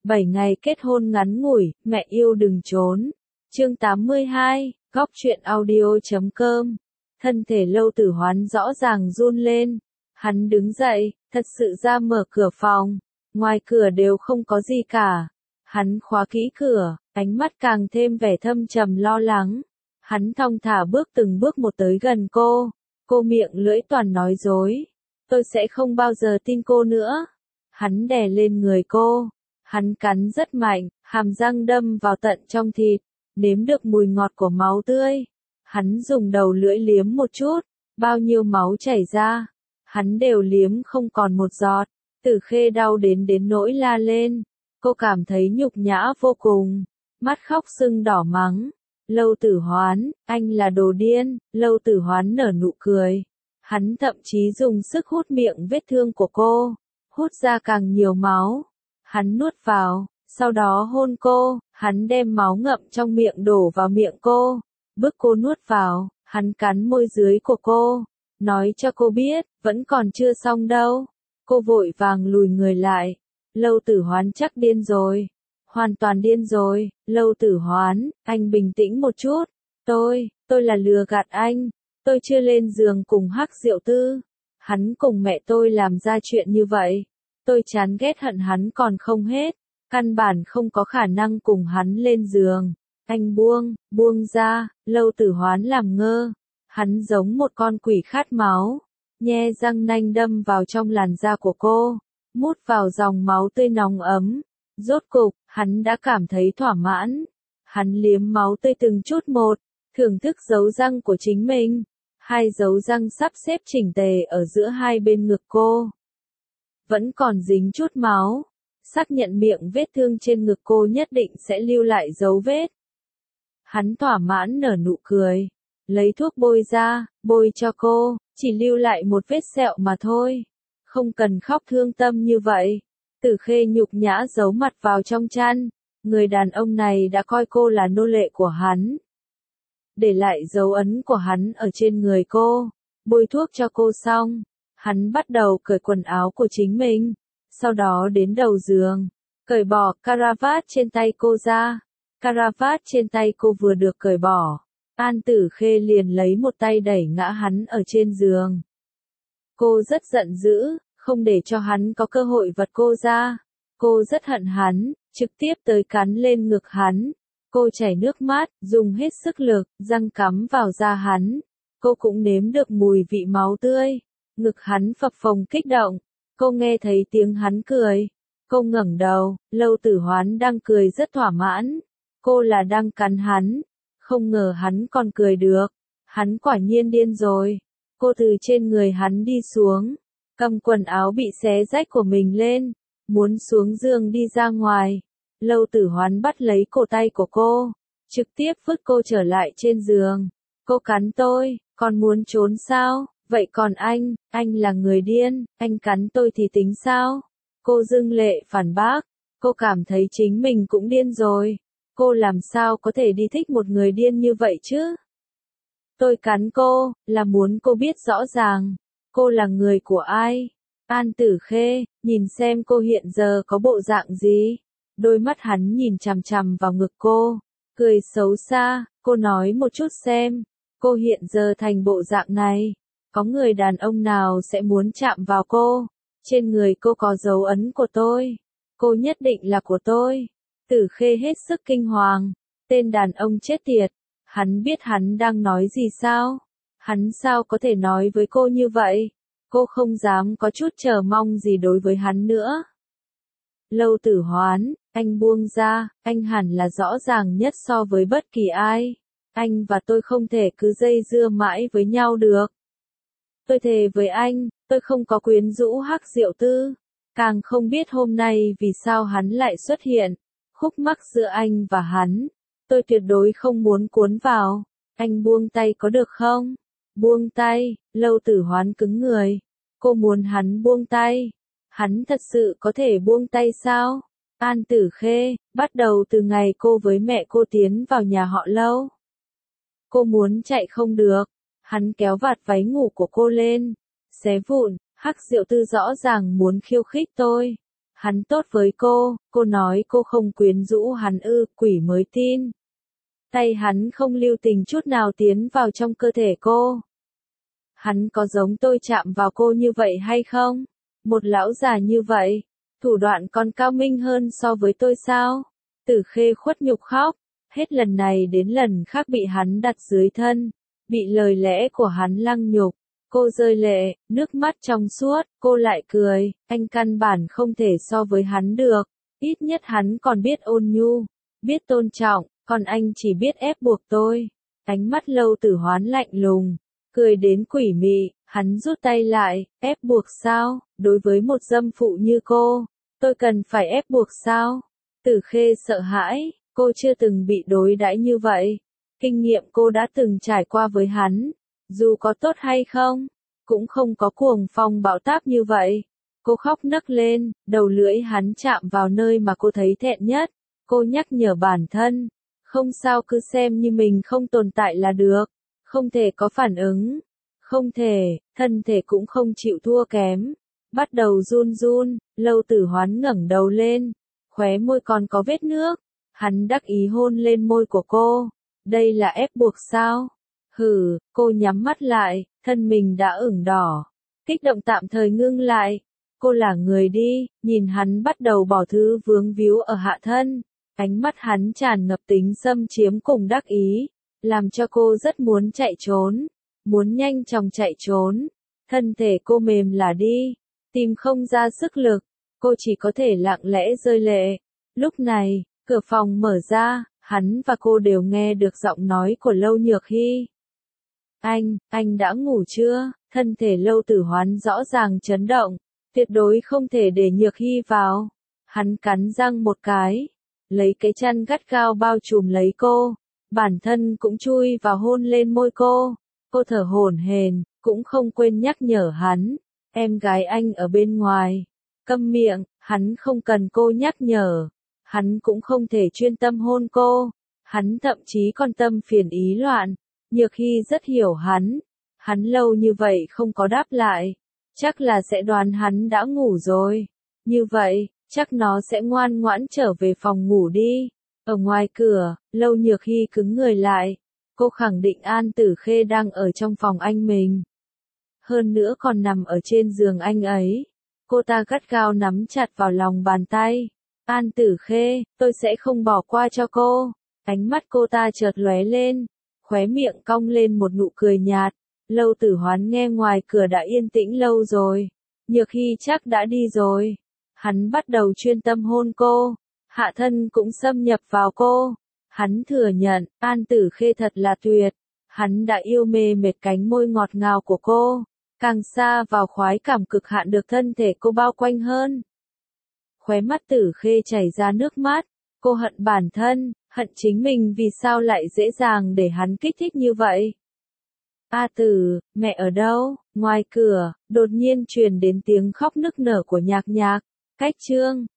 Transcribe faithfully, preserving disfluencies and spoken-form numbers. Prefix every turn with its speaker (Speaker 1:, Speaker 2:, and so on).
Speaker 1: bảy ngày kết hôn ngắn ngủi, mẹ yêu đừng trốn. Chương tám mươi hai, góc truyện audio chấm com. Thân thể Lâu Tử Hoán rõ ràng run lên. Hắn đứng dậy, thật sự ra mở cửa phòng. Ngoài cửa đều không có gì cả. Hắn khóa kỹ cửa, ánh mắt càng thêm vẻ thâm trầm lo lắng. Hắn thong thả bước từng bước một tới gần cô. Cô miệng lưỡi toàn nói dối. Tôi sẽ không bao giờ tin cô nữa. Hắn đè lên người cô. Hắn cắn rất mạnh, hàm răng đâm vào tận trong thịt. Nếm được mùi ngọt của máu tươi. Hắn dùng đầu lưỡi liếm một chút. Bao nhiêu máu chảy ra. Hắn đều liếm không còn một giọt. Tử Khê đau đến đến nỗi la lên. Cô cảm thấy nhục nhã vô cùng. Mắt khóc sưng đỏ mắng. Lâu Tử Hoán, anh là đồ điên. Lâu Tử Hoán nở nụ cười. Hắn thậm chí dùng sức hút miệng vết thương của cô. Hút ra càng nhiều máu. Hắn nuốt vào, sau đó hôn cô. Hắn đem máu ngậm trong miệng đổ vào miệng cô. Bức cô nuốt vào, hắn cắn môi dưới của cô. Nói cho cô biết, vẫn còn chưa xong đâu. Cô vội vàng lùi người lại. Lâu Tử Hoán chắc điên rồi. Hoàn toàn điên rồi. Lâu Tử Hoán, anh bình tĩnh một chút. Tôi, tôi là lừa gạt anh. Tôi chưa lên giường cùng Hắc Diệu Tư. Hắn cùng mẹ tôi làm ra chuyện như vậy. Tôi chán ghét hận hắn còn không hết. Căn bản không có khả năng cùng hắn lên giường. Anh buông, buông ra. Lâu Tử Hoán làm ngơ. Hắn giống một con quỷ khát máu. Nhe răng nanh đâm vào trong làn da của cô. Mút vào dòng máu tươi nóng ấm. Rốt cục, hắn đã cảm thấy thỏa mãn. Hắn liếm máu tươi từng chút một. Thưởng thức dấu răng của chính mình. Hai dấu răng sắp xếp chỉnh tề ở giữa hai bên ngực cô. Vẫn còn dính chút máu. Xác nhận miệng vết thương trên ngực cô nhất định sẽ lưu lại dấu vết. Hắn thỏa mãn nở nụ cười. Lấy thuốc bôi ra, bôi cho cô. Chỉ lưu lại một vết sẹo mà thôi. Không cần khóc thương tâm như vậy. Tử Khê nhục nhã giấu mặt vào trong chăn. Người đàn ông này đã coi cô là nô lệ của hắn. Để lại dấu ấn của hắn ở trên người cô. Bôi thuốc cho cô xong. Hắn bắt đầu cởi quần áo của chính mình. Sau đó đến đầu giường. Cởi bỏ caravat trên tay cô ra. Caravat trên tay cô vừa được cởi bỏ. An Tử Khê liền lấy một tay đẩy ngã hắn ở trên giường. Cô rất giận dữ, không để cho hắn có cơ hội vật cô ra. Cô rất hận hắn, trực tiếp tới cắn lên ngực hắn. Cô chảy nước mắt, dùng hết sức lực, răng cắm vào da hắn. Cô cũng nếm được mùi vị máu tươi. Ngực hắn phập phồng kích động. Cô nghe thấy tiếng hắn cười. Cô ngẩng đầu, Lâu Tử Hoán đang cười rất thỏa mãn. Cô là đang cắn hắn. Không ngờ hắn còn cười được. Hắn quả nhiên điên rồi. Cô từ trên người hắn đi xuống. Cầm quần áo bị xé rách của mình lên. Muốn xuống giường đi ra ngoài. Lâu Tử Hoán bắt lấy cổ tay của cô. Trực tiếp vứt cô trở lại trên giường. Cô cắn tôi, còn muốn trốn sao? Vậy còn anh, anh là người điên, anh cắn tôi thì tính sao? Cô dưng lệ phản bác. Cô cảm thấy chính mình cũng điên rồi. Cô làm sao có thể đi thích một người điên như vậy chứ? Tôi cắn cô, là muốn cô biết rõ ràng. Cô là người của ai? An Tử Khê, nhìn xem cô hiện giờ có bộ dạng gì? Đôi mắt hắn nhìn chằm chằm vào ngực cô. Cười xấu xa, cô nói một chút xem. Cô hiện giờ thành bộ dạng này. Có người đàn ông nào sẽ muốn chạm vào cô? Trên người cô có dấu ấn của tôi. Cô nhất định là của tôi. Tử Khê hết sức kinh hoàng. Tên đàn ông chết tiệt. Hắn biết hắn đang nói gì sao? Hắn sao có thể nói với cô như vậy? Cô không dám có chút chờ mong gì đối với hắn nữa. Lâu Tử Hoán, anh buông ra, anh hẳn là rõ ràng nhất so với bất kỳ ai. Anh và tôi không thể cứ dây dưa mãi với nhau được. Tôi thề với anh, tôi không có quyến rũ Hắc Diệu Tư. Càng không biết hôm nay vì sao hắn lại xuất hiện. Khúc mắc giữa anh và hắn. Tôi tuyệt đối không muốn cuốn vào. Anh buông tay có được không? Buông tay. Lâu Tử Hoán cứng người. Cô muốn hắn buông tay. Hắn thật sự có thể buông tay sao? An Tử Khê, bắt đầu từ ngày cô với mẹ cô tiến vào nhà họ Lâu. Cô muốn chạy không được. Hắn kéo vạt váy ngủ của cô lên. Xé vụn. Hắc Diệu Tư rõ ràng muốn khiêu khích tôi. Hắn tốt với cô, cô nói cô không quyến rũ hắn ư, quỷ mới tin. Tay hắn không lưu tình chút nào tiến vào trong cơ thể cô. Hắn có giống tôi chạm vào cô như vậy hay không? Một lão già như vậy, thủ đoạn còn cao minh hơn so với tôi sao? Tử Khê khuất nhục khóc, hết lần này đến lần khác bị hắn đặt dưới thân, bị lời lẽ của hắn lăng nhục. Cô rơi lệ, nước mắt trong suốt, cô lại cười, anh căn bản không thể so với hắn được, ít nhất hắn còn biết ôn nhu, biết tôn trọng, còn anh chỉ biết ép buộc tôi. Ánh mắt Lâu Tử Hoán lạnh lùng, cười đến quỷ mị, hắn rút tay lại, ép buộc sao, đối với một dâm phụ như cô, tôi cần phải ép buộc sao? Tử Khê sợ hãi, cô chưa từng bị đối đãi như vậy, kinh nghiệm cô đã từng trải qua với hắn. Dù có tốt hay không, cũng không có cuồng phong bão táp như vậy. Cô khóc nấc lên, đầu lưỡi hắn chạm vào nơi mà cô thấy thẹn nhất. Cô nhắc nhở bản thân, không sao, cứ xem như mình không tồn tại là được. Không thể có phản ứng, không thể, thân thể cũng không chịu thua kém. Bắt đầu run run, Lâu Tử Hoán ngẩng đầu lên, khóe môi còn có vết nước. Hắn đắc ý hôn lên môi của cô. Đây là ép buộc sao? Hừ, cô nhắm mắt lại, thân mình đã ửng đỏ. Kích động tạm thời ngưng lại. Cô là người đi, nhìn hắn bắt đầu bỏ thứ vướng víu ở hạ thân. Ánh mắt hắn tràn ngập tính xâm chiếm cùng đắc ý, làm cho cô rất muốn chạy trốn, muốn nhanh chóng chạy trốn. Thân thể cô mềm là đi, tìm không ra sức lực, cô chỉ có thể lặng lẽ rơi lệ. Lúc này, cửa phòng mở ra, hắn và cô đều nghe được giọng nói của Lâu Nhược Hy. Anh, anh đã ngủ chưa? Thân thể Lâu Tử Hoán rõ ràng chấn động, tuyệt đối không thể để Nhược Hy vào. Hắn cắn răng một cái, lấy cái chăn gắt gao bao trùm lấy cô, bản thân cũng chui vào hôn lên môi cô. Cô thở hổn hển, cũng không quên nhắc nhở hắn, em gái anh ở bên ngoài. Câm miệng, hắn không cần cô nhắc nhở, hắn cũng không thể chuyên tâm hôn cô, hắn thậm chí còn tâm phiền ý loạn. Nhược Hy rất hiểu hắn, hắn lâu như vậy không có đáp lại, chắc là sẽ đoán hắn đã ngủ rồi. Như vậy, chắc nó sẽ ngoan ngoãn trở về phòng ngủ đi. Ở ngoài cửa, Lâu Nhược Hy cứng người lại, cô khẳng định An Tử Khê đang ở trong phòng anh mình. Hơn nữa còn nằm ở trên giường anh ấy. Cô ta gắt gao nắm chặt vào lòng bàn tay. An Tử Khê, tôi sẽ không bỏ qua cho cô. Ánh mắt cô ta chợt lóe lên, khóe miệng cong lên một nụ cười nhạt. Lâu Tử Hoán nghe ngoài cửa đã yên tĩnh lâu rồi. Nhược Hy chắc đã đi rồi. Hắn bắt đầu chuyên tâm hôn cô, hạ thân cũng xâm nhập vào cô. Hắn thừa nhận, An Tử Khê thật là tuyệt. Hắn đã yêu mê mệt cánh môi ngọt ngào của cô, càng xa vào khoái cảm cực hạn được thân thể cô bao quanh hơn. Khóe mắt Tử Khê chảy ra nước mắt, cô hận bản thân, hận chính mình vì sao lại dễ dàng để hắn kích thích như vậy. A Tử, mẹ ở đâu? Ngoài cửa, đột nhiên truyền đến tiếng khóc nức nở của Nhạc Nhạc. Cách chương